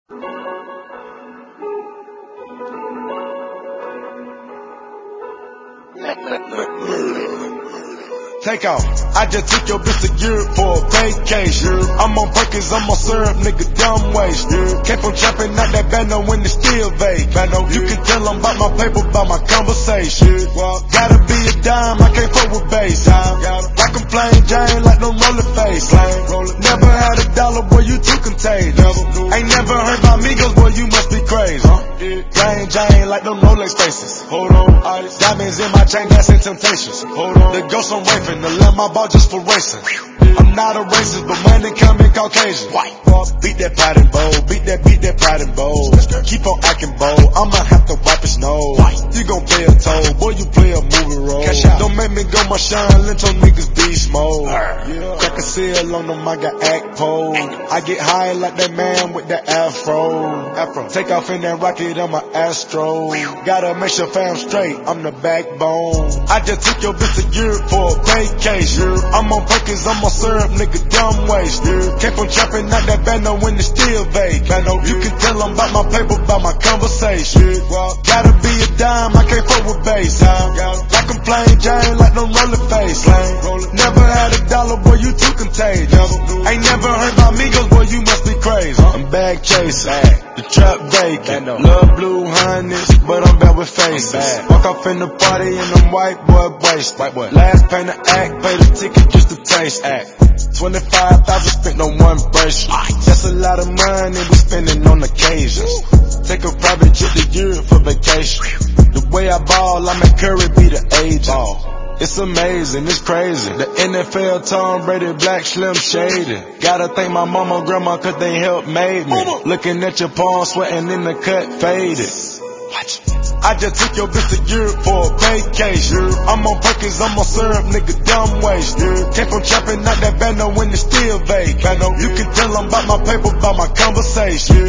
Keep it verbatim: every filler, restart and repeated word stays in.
Take off. I just took your bitch to Europe for a vacation. I'm on Perkins, I'm on syrup, nigga, dumb waste. Came from trapping out that bando when it's still vague. You can tell I'm about my paper, about my conversation. Gotta be a dime, I can't fuck with bass. Like I'm plain Jane, like no roller face. Never had a dollar, boy, you too contagious. Ain't never heard about Migos, boy, you must be crazy. Plain Jane, like them Rolex faces. Hold on, ice. Diamonds in my chain, that's in Temptations. Hold on, the ghost I'm raping, the lamb I bought just for racing. I'm not a racist, but money coming Caucasian. White. Beat that pot and bowl, beat that, beat that pot and bowl. Keep on acting bold, I'ma have to wipe his nose. You gon' pay a toll, boy, you play a movie role. Don't make me go my shine, let your niggas beast mode. Yeah. Crack a seal on them, I got act pole. I get high like that man with that afro. Afro. Take off in that rocket, I'm an astro. Gotta make sure fam straight, I'm the backbone. I just took your bitch to Europe for a vacation. I'm on Perkins, I'm on syrup, nigga, dumb waste. Came from trapping out that bando when it's still vague. You can tell I'm about my paper, about my conversation. Gotta be a dime, I can't fuck with bass. Like I'm plain Jane, like no roller face. Never had a dollar, boy, you too contagious. Ain't never heard about Migos, boy, you must be crazy. I'm bag chasing, the trap vacant. Love blue honeys, but I'm bad with faces. Walk off in the party and them white boy waste. Last pay the act, pay the ticket just to taste act. twenty-five thousand spent on one bracelet. That's a lot of money we spending on occasions. Take a private trip to Europe for vacation. The way I ball, I make Curry be the agent. It's amazing, it's crazy. The N F L, Tom Brady, Black Slim Shady. Gotta thank my mama, grandma, cause they helped made me. Looking at your palm, sweating in the cut, faded. Watch. I just took your bitch to Europe for a vacation. I'm on Perkins, I'm on syrup, nigga, dumb waste. Came from trapping out that bando when it's still vague. You can tell I'm about my paper, about my conversation.